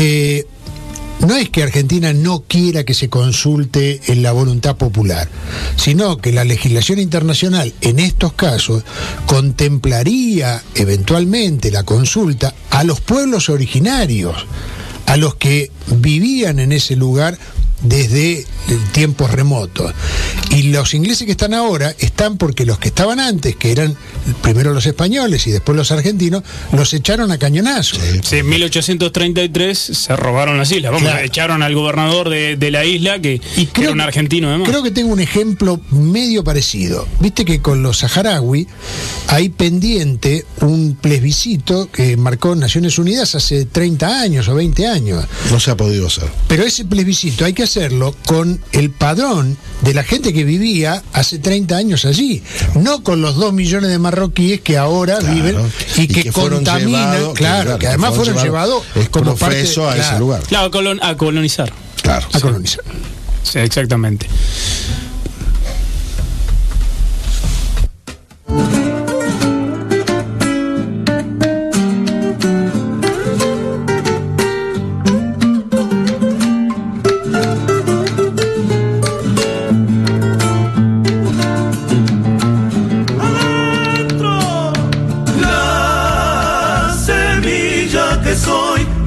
No es que Argentina no quiera que se consulte en la voluntad popular, sino que la legislación internacional en estos casos contemplaría eventualmente la consulta a los pueblos originarios, a los que vivían en ese lugar desde tiempos remotos. Y los ingleses que están ahora están porque los que estaban antes, que eran primero los españoles y después los argentinos, los echaron a cañonazos. Sí, en 1833 se robaron las islas. Echaron al gobernador de la isla, que era un argentino además. Creo que tengo un ejemplo medio parecido. Viste que con los saharaui hay pendiente un plebiscito que marcó Naciones Unidas hace 30 años o 20 años. No se ha podido hacer. Pero ese plebiscito hay que hacerlo con el padrón de la gente que vivía hace 30 años allí, no con los 2 millones de marroquíes que ahora viven y que contaminan, que además fueron llevados como parte a ese lugar. A colonizar. Claro. A colonizar. Sí, exactamente.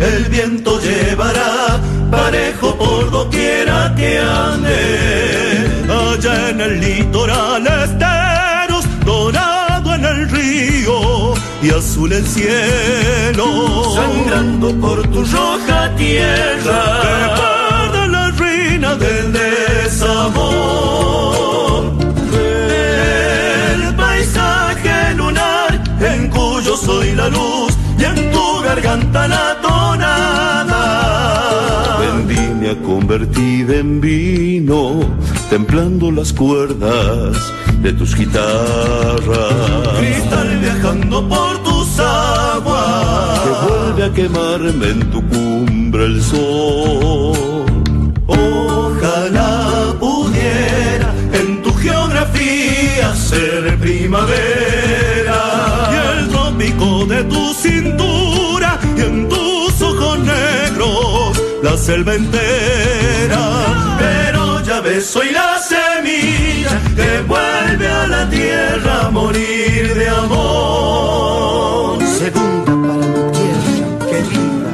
el viento llevará parejo por doquiera que ande. Allá en el litoral esteros, dorado en el río y azul el cielo, sangrando por tu roja tierra, recuerda la ruina del desamor. El paisaje lunar en cuyo soy la luz y en tu garganta la tonada. Vendimia convertida en vino, templando las cuerdas de tus guitarras. Cristal viajando por tus aguas, que vuelve a quemarme en tu cumbre el sol. Ojalá pudiera en tu geografía ser primavera, y el trópico de tu cintura y en tus ojos negros la selva entera. Pero ya ves, soy la semilla que vuelve a la tierra a morir de amor. Segunda para mi tierra querida.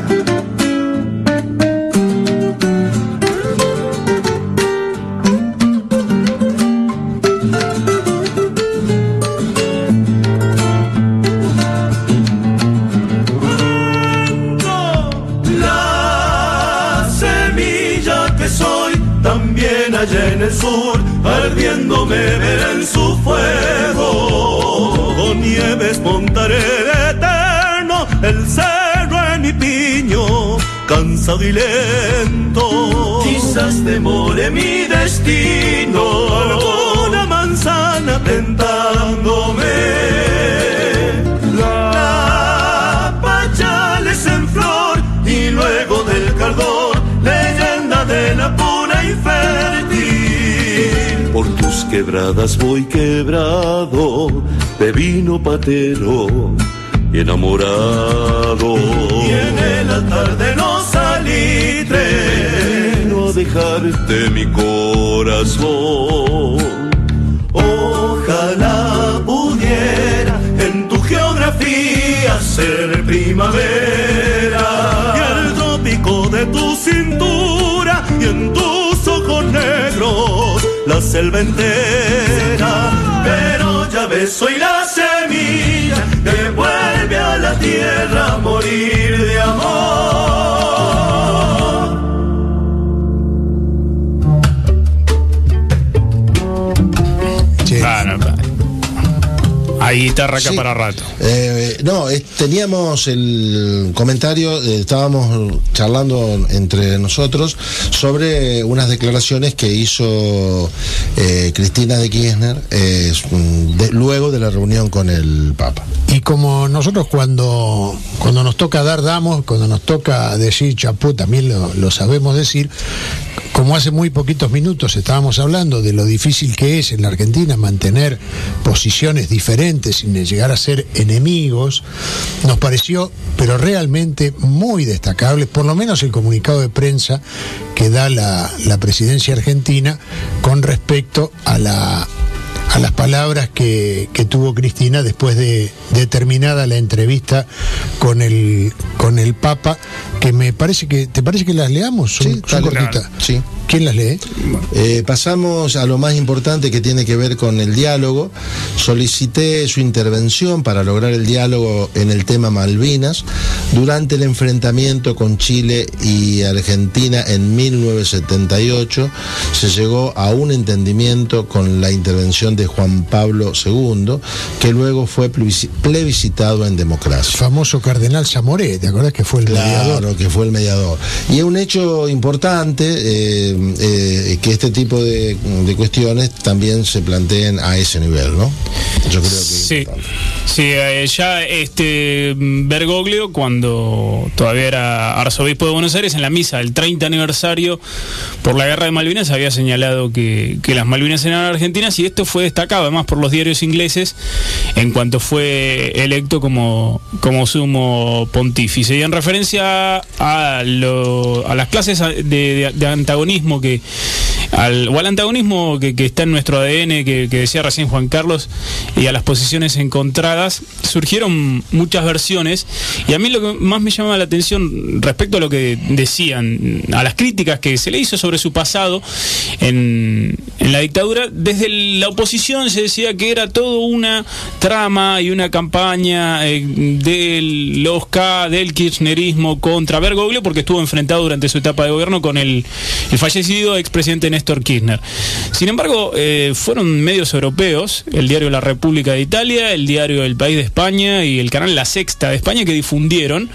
También allá en el sur, ardiéndome verá en su fuego. Con nieves montaré de eterno el cerro en mi piño, cansado y lento. Quizás demore mi destino, alguna manzana tentándome. La pachales en flor y luego del cardón, leyenda de la pura y fértil. Por tus quebradas voy quebrado, de vino patero y enamorado. Y en el altar de los salitres vino a dejarte mi corazón. Ojalá pudiera en tu geografía ser primavera, y el trópico de tu cintura y en tus ojos negros la selva entera. Pero ya ves, soy la semilla que vuelve a la tierra a morir de amor. Hay guitarra acá, sí, para rato. Teníamos el comentario, estábamos charlando entre nosotros sobre unas declaraciones que hizo Cristina de Kirchner luego de la reunión con el Papa. Y como nosotros cuando nos toca dar, damos, cuando nos toca decir chapú, también lo sabemos decir. Como hace muy poquitos minutos estábamos hablando de lo difícil que es en la Argentina mantener posiciones diferentes sin llegar a ser enemigos, nos pareció, pero realmente muy destacable, por lo menos el comunicado de prensa que da la presidencia argentina con respecto a las palabras que tuvo Cristina después de terminada la entrevista con el Papa, que me parece que ¿te parece que las leamos? Son cortitas. Sí. ¿Quién las lee? Pasamos a lo más importante, que tiene que ver con el diálogo. Solicité su intervención para lograr el diálogo en el tema Malvinas durante el enfrentamiento con Chile y Argentina en 1978. Se llegó a un entendimiento con la intervención de Juan Pablo II, que luego fue plebiscitado en democracia. El famoso cardenal Zamoré, ¿te acordás que fue el mediador? Claro, que fue el mediador. Y es un hecho importante que este tipo de cuestiones también se planteen a ese nivel, ¿no? Yo creo que sí, ya Bergoglio, cuando todavía era arzobispo de Buenos Aires, en la misa del 30 aniversario por la guerra de Malvinas, había señalado que las Malvinas eran argentinas, y esto fue destacado además por los diarios ingleses en cuanto fue electo como sumo pontífice. Y en referencia a las clases de antagonismo que al antagonismo que está en nuestro ADN, que decía recién Juan Carlos, y a las posiciones encontradas, surgieron muchas versiones, y a mí lo que más me llamaba la atención respecto a lo que decían, a las críticas que se le hizo sobre su pasado en la dictadura, desde la oposición se decía que era todo una trama y una campaña del kirchnerismo contra Bergoglio, porque estuvo enfrentado durante su etapa de gobierno con el fallecido expresidente Néstor Kirchner. Sin embargo, fueron medios europeos, el diario La República de Italia, el diario El País de España y el canal La Sexta de España, que difundieron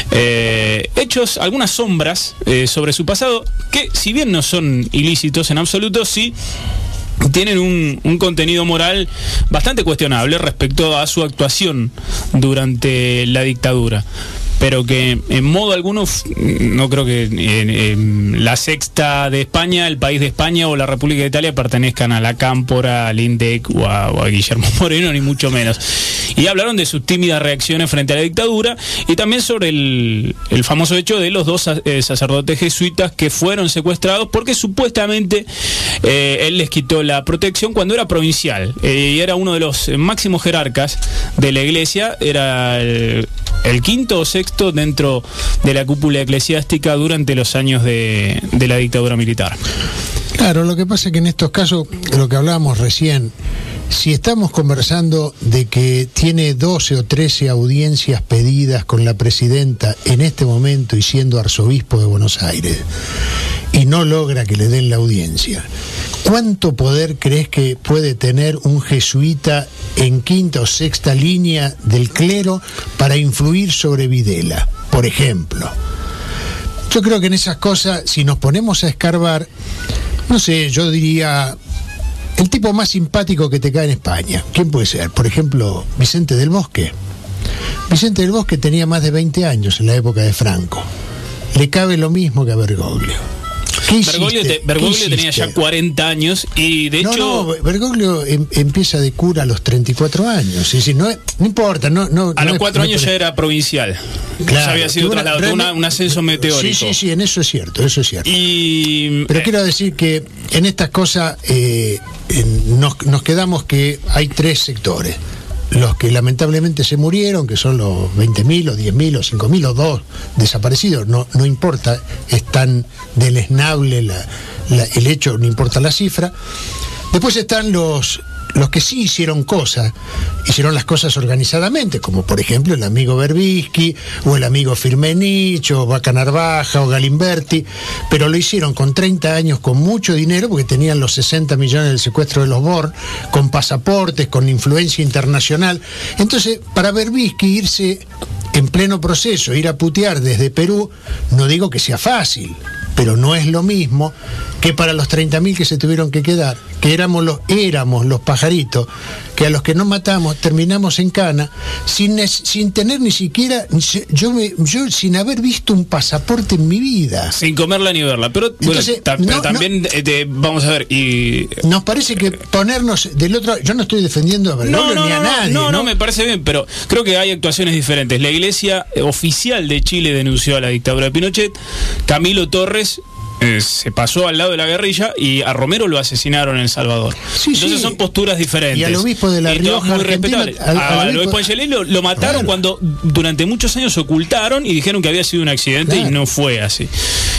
hechos, algunas sombras sobre su pasado, que si bien no son ilícitos en absoluto, sí tienen un contenido moral bastante cuestionable respecto a su actuación durante la dictadura, pero que en modo alguno no creo que La Sexta de España, El País de España o La República de Italia pertenezcan a la Cámpora, al INDEC o a Guillermo Moreno, ni mucho menos. Y hablaron de sus tímidas reacciones frente a la dictadura y también sobre el famoso hecho de los dos sacerdotes jesuitas que fueron secuestrados porque supuestamente él les quitó la protección cuando era provincial, y era uno de los máximos jerarcas de la iglesia, era el quinto o sexto dentro de la cúpula eclesiástica durante los años de la dictadura militar. Claro, lo que pasa es que en estos casos, lo que hablábamos recién, si estamos conversando de que tiene 12 o 13 audiencias pedidas con la presidenta en este momento y siendo arzobispo de Buenos Aires, y no logra que le den la audiencia, ¿cuánto poder crees que puede tener un jesuita en quinta o sexta línea del clero para influir sobre Videla, por ejemplo? Yo creo que en esas cosas, si nos ponemos a escarbar, no sé, yo diría el tipo más simpático que te cae en España. ¿Quién puede ser? Por ejemplo, Vicente del Bosque. Vicente del Bosque tenía más de 20 años en la época de Franco. Le cabe lo mismo que a Bergoglio. Bergoglio tenía ya 40 años y de hecho... No, Bergoglio empieza de cura a los 34 años. Es decir, no importa. A los 4 años ya era provincial. Claro, ya había sido trasladado, un ascenso meteórico. Sí, en eso es cierto, Pero quiero decir que en estas cosas nos quedamos que hay 3 sectores. Los que lamentablemente se murieron, que son los 20.000 o 10.000 o 5.000 o 2 desaparecidos, no importa, es tan deleznable el hecho, no importa la cifra. Después están los que sí hicieron las cosas organizadamente, como por ejemplo el amigo Berbisky, o el amigo Firmenich, o Vaca Narvaja, o Galimberti, pero lo hicieron con 30 años, con mucho dinero, porque tenían los 60 millones del secuestro de los BOR, con pasaportes, con influencia internacional. Entonces, para Berbisky irse en pleno proceso, ir a putear desde Perú, no digo que sea fácil, pero no es lo mismo que para los 30.000 que se tuvieron que quedar, que éramos los pajaritos, que a los que no matamos terminamos en cana, sin tener ni siquiera, yo sin haber visto un pasaporte en mi vida. Sin comerla ni verla, pero entonces, también vamos a ver, y nos parece que ponernos del otro, yo no estoy defendiendo a Bergoglio ni a nadie. No, me parece bien, pero creo que hay actuaciones diferentes. La iglesia oficial de Chile denunció a la dictadura de Pinochet, Camilo Torres se pasó al lado de la guerrilla y a Romero lo asesinaron en El Salvador. Entonces son posturas diferentes. Y al obispo de La Rioja, muy respetable. Al obispo Angelelli lo mataron cuando durante muchos años ocultaron y dijeron que había sido un accidente y no fue así.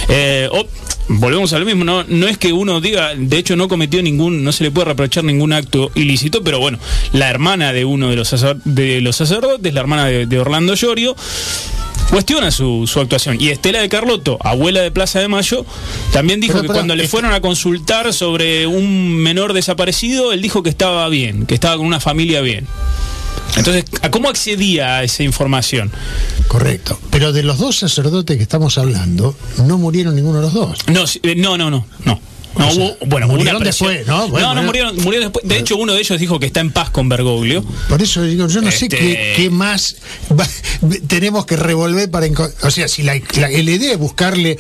Volvemos a lo mismo, no es que uno diga, de hecho no cometió no se le puede reprochar ningún acto ilícito, pero bueno, la hermana de uno de los sacerdotes, la hermana de Orlando Llorio, cuestiona su actuación. Y Estela de Carlotto, abuela de Plaza de Mayo, también dijo que cuando le fueron a consultar sobre un menor desaparecido, él dijo que estaba bien, que estaba con una familia bien. Entonces, ¿cómo accedía a esa información? Correcto. Pero de los 2 sacerdotes que estamos hablando, no murieron ninguno de los 2. No. Murieron después, ¿no? Murieron después. De hecho, uno de ellos dijo que está en paz con Bergoglio. Por eso digo, yo no sé qué más tenemos que revolver para o sea, si la idea es buscarle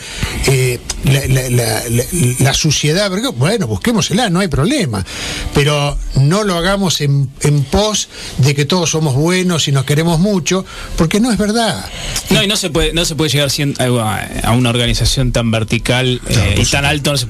la suciedad a Bergoglio, bueno, busquémosela, no hay problema. Pero no lo hagamos en pos de que todos somos buenos y nos queremos mucho, porque no es verdad. No, y no se puede llegar a una organización tan vertical y tan alto, no se puede llegar siendo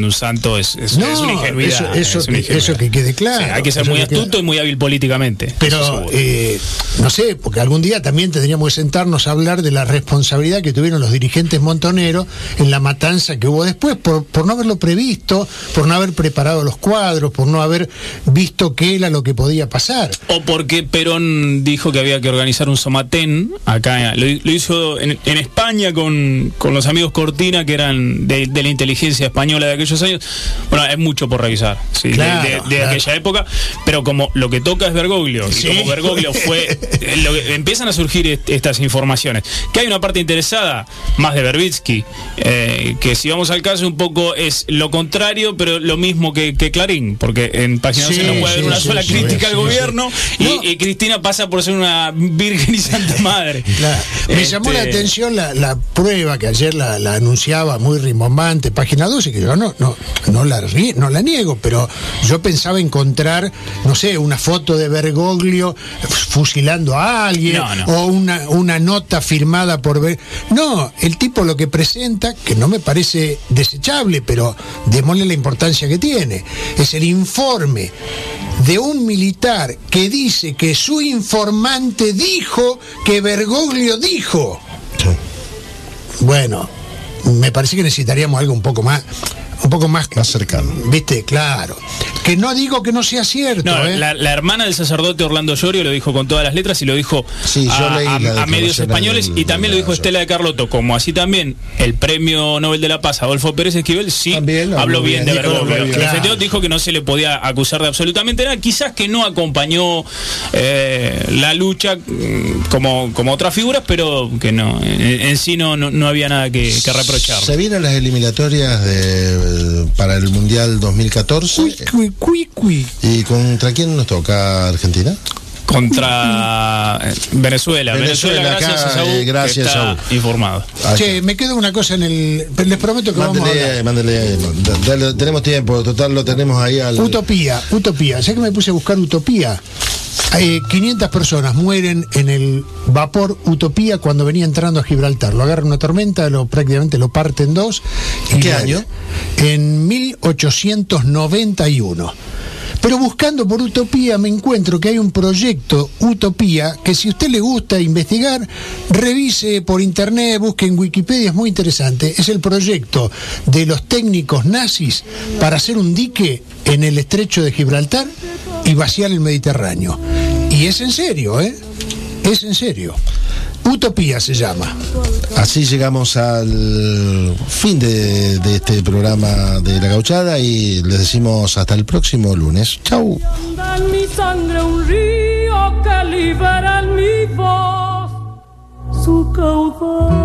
de un santo es una ingenuidad. Eso que quede claro. Sí, hay que ser muy astuto y muy hábil políticamente. Pero, no sé, porque algún día también tendríamos que sentarnos a hablar de la responsabilidad que tuvieron los dirigentes montoneros en la matanza que hubo después, por no haberlo previsto, por no haber preparado los cuadros, por no haber visto qué era lo que podía pasar. O porque Perón dijo que había que organizar un somatén, acá lo hizo en España con los amigos Cortina, que eran de la inteligencia española de aquellos años. Bueno, es mucho por revisar, ¿sí? Claro, de aquella época, pero como lo que toca es Bergoglio, y como Bergoglio fue, empiezan a surgir estas informaciones, que hay una parte interesada, más de Verbitsky, que si vamos al caso un poco es lo contrario, pero lo mismo que Clarín, porque en Página 12 no puede haber una sola crítica al gobierno, y Cristina pasa por ser una virgen y santa madre. Claro. Me llamó la atención la prueba que ayer la anunciaba muy rimbombante, Página 12, que yo no la niego, pero yo pensaba encontrar, no sé, una foto de Bergoglio fusilando a alguien, o una nota firmada por No, el tipo lo que presenta, que no me parece desechable, pero démosle la importancia que tiene, es el informe de un militar que dice que su informante dijo que Bergoglio dijo. Sí. Bueno, me parece que necesitaríamos algo un poco más cercano. ¿Viste? Claro. Que no digo que no sea cierto. No, la hermana del sacerdote Orlando Llorio lo dijo con todas las letras y lo dijo a medios españoles, y también lo dijo Estela de Carlotto, como así también el premio Nobel de la Paz Adolfo Pérez Esquivel habló bien de Bergoglio. Claro. Dijo que no se le podía acusar de absolutamente nada, quizás que no acompañó la lucha como otras figuras, pero que no, en sí no había nada que reprochar. Se vienen las eliminatorias para el Mundial 2014. ¿Y contra quién nos toca Argentina? Contra Venezuela, gracias a Saúl, gracias, que está informado. Che, me queda una cosa les prometo que vamos a hablar. Mándele, tenemos tiempo, total lo tenemos ahí al... Utopía, ya que me puse a buscar Utopía. 500 personas mueren en el vapor Utopía cuando venía entrando a Gibraltar. Lo agarra una tormenta, prácticamente lo parte en dos. ¿En qué año? En 1891. Pero buscando por Utopía me encuentro que hay un proyecto Utopía que, si a usted le gusta investigar, revise por internet, busque en Wikipedia, es muy interesante. Es el proyecto de los técnicos nazis para hacer un dique en el estrecho de Gibraltar y vaciar el Mediterráneo. Y es en serio, es en serio. Utopía se llama. Así llegamos al fin de este programa de La Gauchada y les decimos hasta el próximo lunes. Chau. En mi sangre un río que libera en mi voz su caudal.